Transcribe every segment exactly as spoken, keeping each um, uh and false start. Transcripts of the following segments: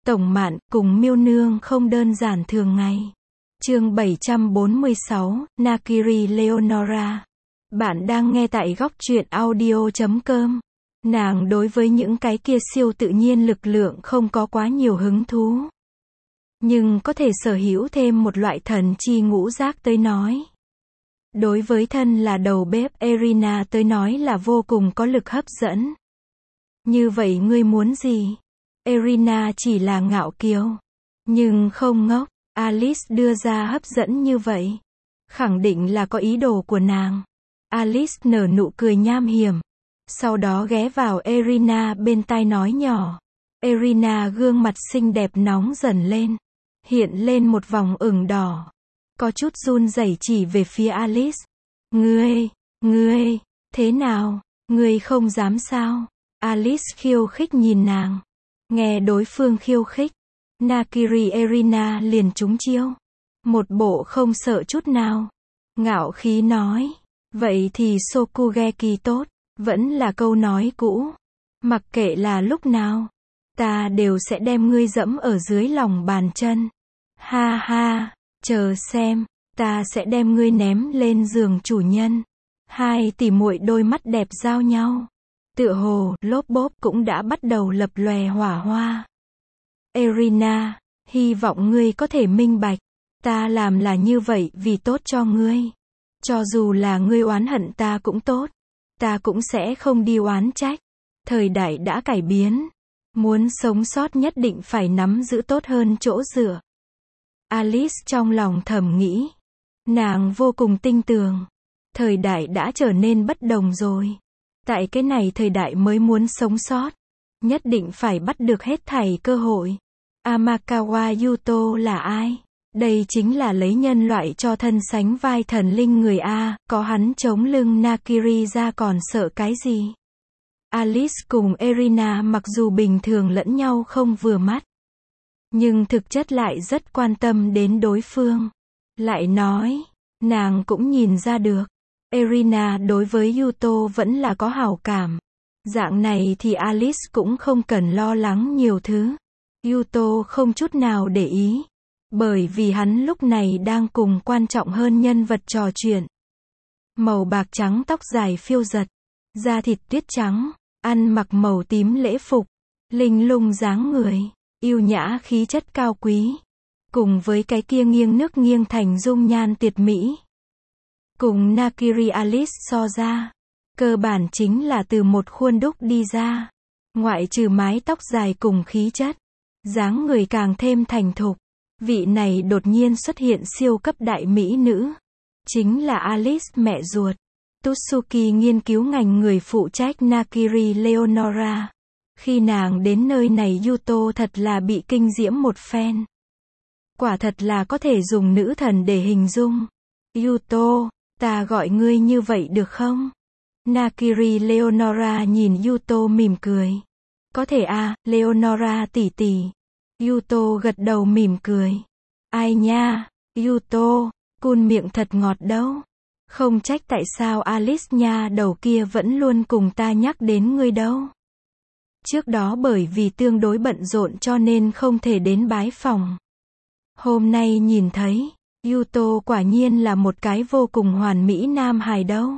Tổng Mạn cùng Miêu Nương không đơn giản thường ngày. Chương bảy trăm bốn mươi sáu, Nakiri Leonora. Bạn đang nghe tại góc truyện audio chấm com. Nàng đối với những cái kia siêu tự nhiên lực lượng không có quá nhiều hứng thú. Nhưng có thể sở hữu thêm một loại thần chi ngũ giác tới nói. Đối với thân là đầu bếp Erina tới nói là vô cùng có lực hấp dẫn. Như vậy ngươi muốn gì? Erina chỉ là ngạo kiều. Nhưng không ngốc, Alice đưa ra hấp dẫn như vậy. Khẳng định là có ý đồ của nàng. Alice nở nụ cười nham hiểm. Sau đó ghé vào Erina bên tai nói nhỏ. Erina gương mặt xinh đẹp nóng dần lên. Hiện lên một vòng ửng đỏ. Có chút run rẩy chỉ về phía Alice. Ngươi, ngươi, thế nào, ngươi không dám sao? Alice khiêu khích nhìn nàng. Nghe đối phương khiêu khích. Nakiri Erina liền trúng chiêu. Một bộ không sợ chút nào. Ngạo khí nói. Vậy thì Sokugeki tốt. Vẫn là câu nói cũ. Mặc kệ là lúc nào. Ta đều sẽ đem ngươi dẫm ở dưới lòng bàn chân. Ha ha. Chờ xem. Ta sẽ đem ngươi ném lên giường chủ nhân. Hai tỷ muội đôi mắt đẹp giao nhau. Tựa hồ, lốp bốp cũng đã bắt đầu lập lòe hỏa hoa. Erina, hy vọng ngươi có thể minh bạch. Ta làm là như vậy vì tốt cho ngươi. Cho dù là ngươi oán hận ta cũng tốt. Ta cũng sẽ không đi oán trách. Thời đại đã cải biến. Muốn sống sót nhất định phải nắm giữ tốt hơn chỗ dựa. Alice trong lòng thầm nghĩ. Nàng vô cùng tinh tường. Thời đại đã trở nên bất đồng rồi. Tại cái này thời đại mới muốn sống sót. Nhất định phải bắt được hết thảy cơ hội. Amakawa Yuto là ai? Đây chính là lấy nhân loại cho thân sánh vai thần linh người A, có hắn chống lưng Nakiri ra còn sợ cái gì? Alice cùng Erina mặc dù bình thường lẫn nhau không vừa mắt. Nhưng thực chất lại rất quan tâm đến đối phương. Lại nói, nàng cũng nhìn ra được. Erina đối với Yuto vẫn là có hảo cảm. Dạng này thì Alice cũng không cần lo lắng nhiều thứ. Yuto không chút nào để ý. Bởi vì hắn lúc này đang cùng quan trọng hơn nhân vật trò chuyện. Màu bạc trắng tóc dài phiêu giật. Da thịt tuyết trắng. Ăn mặc màu tím lễ phục. Linh lung dáng người. Yêu nhã khí chất cao quý. Cùng với cái kia nghiêng nước nghiêng thành dung nhan tuyệt mỹ. Cùng Nakiri Alice so ra. Cơ bản chính là từ một khuôn đúc đi ra. Ngoại trừ mái tóc dài cùng khí chất. Dáng người càng thêm thành thục. Vị này đột nhiên xuất hiện siêu cấp đại mỹ nữ. Chính là Alice mẹ ruột. Tsuki nghiên cứu ngành người phụ trách Nakiri Leonora. Khi nàng đến nơi này Yuto thật là bị kinh diễm một phen. Quả thật là có thể dùng nữ thần để hình dung. Yuto, ta gọi ngươi như vậy được không? Nakiri Leonora nhìn Yuto mỉm cười. Có thể à, Leonora tỷ tỷ. Yuto gật đầu mỉm cười. Ai nha, Yuto, cun miệng thật ngọt đâu. Không trách tại sao Alice nha đầu kia vẫn luôn cùng ta nhắc đến ngươi đâu. Trước đó bởi vì tương đối bận rộn cho nên không thể đến bái phòng. Hôm nay nhìn thấy, Yuto quả nhiên là một cái vô cùng hoàn mỹ nam hài đâu.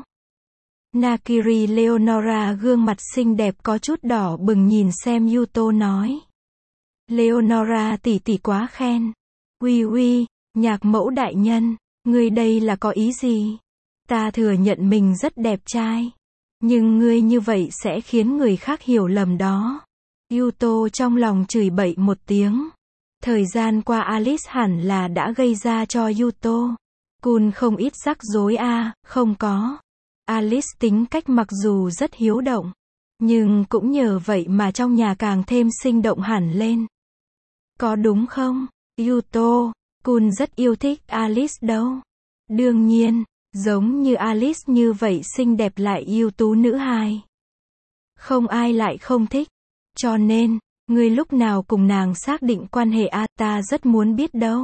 Nakiri Leonora gương mặt xinh đẹp có chút đỏ bừng nhìn xem Yuto nói. Leonora tỷ tỷ quá khen. Uy uy, nhạc mẫu đại nhân, ngươi đây là có ý gì? Ta thừa nhận mình rất đẹp trai. Nhưng ngươi như vậy sẽ khiến người khác hiểu lầm đó. Yuto trong lòng chửi bậy một tiếng. Thời gian qua Alice hẳn là đã gây ra cho Yuto. Kun không ít rắc rối a, à, không có. Alice tính cách mặc dù rất hiếu động. Nhưng cũng nhờ vậy mà trong nhà càng thêm sinh động hẳn lên. Có đúng không, Yuto? Kun rất yêu thích Alice đâu. Đương nhiên, giống như Alice như vậy xinh đẹp lại ưu tú nữ hài. Không ai lại không thích. Cho nên, ngươi lúc nào cùng nàng xác định quan hệ a, ta rất muốn biết đâu.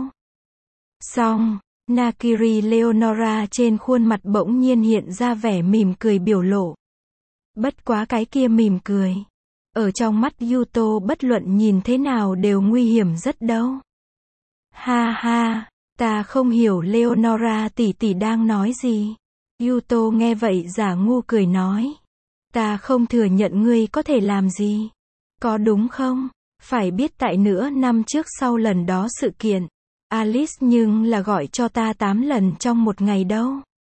Xong, Nakiri Leonora trên khuôn mặt bỗng nhiên hiện ra vẻ mỉm cười biểu lộ. Bất quá cái kia mỉm cười. Ở trong mắt Yuto bất luận nhìn thế nào đều nguy hiểm rất đâu. Ha ha, ta không hiểu Leonora tỷ tỷ đang nói gì. Yuto nghe vậy giả ngu cười nói. Ta không thừa nhận ngươi có thể làm gì. Có đúng không? Phải biết tại nửa năm trước sau lần đó sự kiện, Alice nhưng là gọi cho ta tám lần trong một ngày đâu.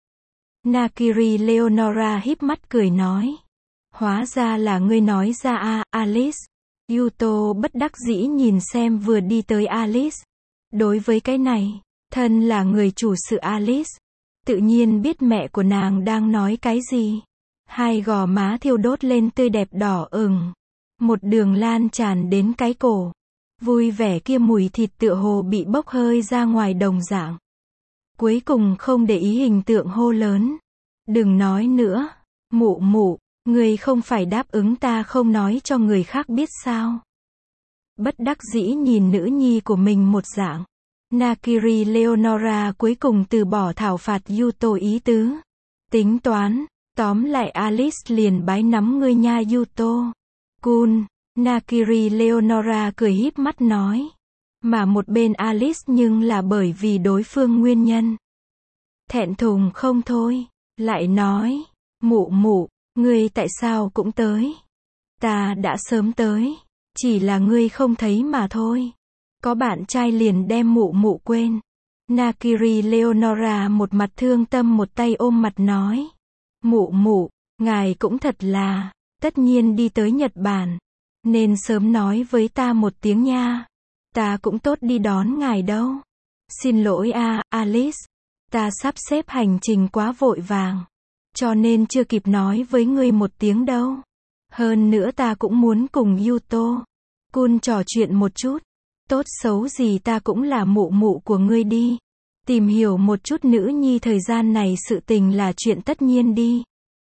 Nakiri Leonora híp mắt cười nói. Hóa ra là ngươi nói ra à, Alice. Yuto bất đắc dĩ nhìn xem vừa đi tới Alice. Đối với cái này, thân là người chủ sự Alice, tự nhiên biết mẹ của nàng đang nói cái gì. Hai gò má thiêu đốt lên tươi đẹp đỏ ửng. Một đường lan tràn đến cái cổ. Vui vẻ kia mùi thịt tựa hồ bị bốc hơi ra ngoài đồng dạng. Cuối cùng không để ý hình tượng hô lớn. Đừng nói nữa. Mụ mụ, người không phải đáp ứng ta không nói cho người khác biết sao. Bất đắc dĩ nhìn nữ nhi của mình một dạng. Nakiri Leonora cuối cùng từ bỏ thảo phạt Yuto ý tứ. Tính toán, tóm lại Alice liền bái nắm ngươi nha Yuto. Kun, Nakiri Leonora cười híp mắt nói. Mà một bên Alice nhưng là bởi vì đối phương nguyên nhân. Thẹn thùng không thôi, lại nói, mụ mụ, ngươi tại sao cũng tới? Ta đã sớm tới, chỉ là ngươi không thấy mà thôi. Có bạn trai liền đem mụ mụ quên. Nakiri Leonora một mặt thương tâm một tay ôm mặt nói. Mụ mụ, ngài cũng thật là, tất nhiên đi tới Nhật Bản. Nên sớm nói với ta một tiếng nha. Ta cũng tốt đi đón ngài đâu. Xin lỗi a, Alice. Ta sắp xếp hành trình quá vội vàng. Cho nên chưa kịp nói với ngươi một tiếng đâu. Hơn nữa ta cũng muốn cùng Yuto Kun trò chuyện một chút. Tốt xấu gì ta cũng là mụ mụ của ngươi đi. Tìm hiểu một chút nữ nhi thời gian này sự tình là chuyện tất nhiên đi.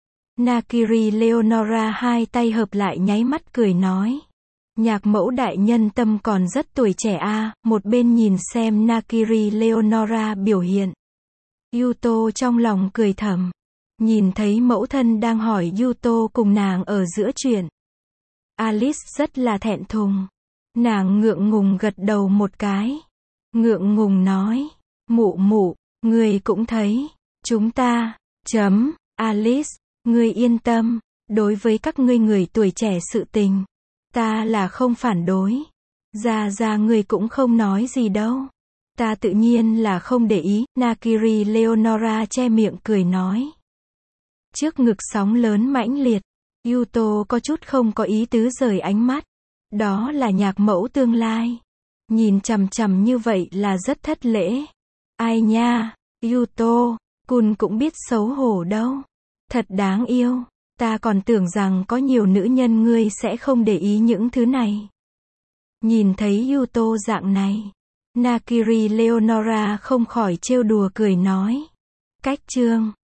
Nakiri Leonora hai tay hợp lại nháy mắt cười nói. Nhạc mẫu đại nhân tâm còn rất tuổi trẻ a, à, một bên nhìn xem Nakiri Leonora biểu hiện. Yuto trong lòng cười thầm. Nhìn thấy mẫu thân đang hỏi Yuto cùng nàng ở giữa chuyện. Alice rất là thẹn thùng. Nàng ngượng ngùng gật đầu một cái. Ngượng ngùng nói. Mụ mụ, ngươi cũng thấy. Chúng ta, chấm, Alice, ngươi yên tâm. Đối với các ngươi người tuổi trẻ sự tình, ta là không phản đối. Ra ra ngươi cũng không nói gì đâu. Ta tự nhiên là không để ý. Nakiri Leonora che miệng cười nói. Trước ngực sóng lớn mãnh liệt, Yuto có chút không có ý tứ rời ánh mắt. Đó là nhạc mẫu tương lai. Nhìn chằm chằm như vậy là rất thất lễ. Ai nha, Yuto Kun cũng biết xấu hổ đâu. Thật đáng yêu. Ta còn tưởng rằng có nhiều nữ nhân ngươi sẽ không để ý những thứ này. Nhìn thấy Yuto dạng này, Nakiri Leonora không khỏi trêu đùa cười nói. Cách chương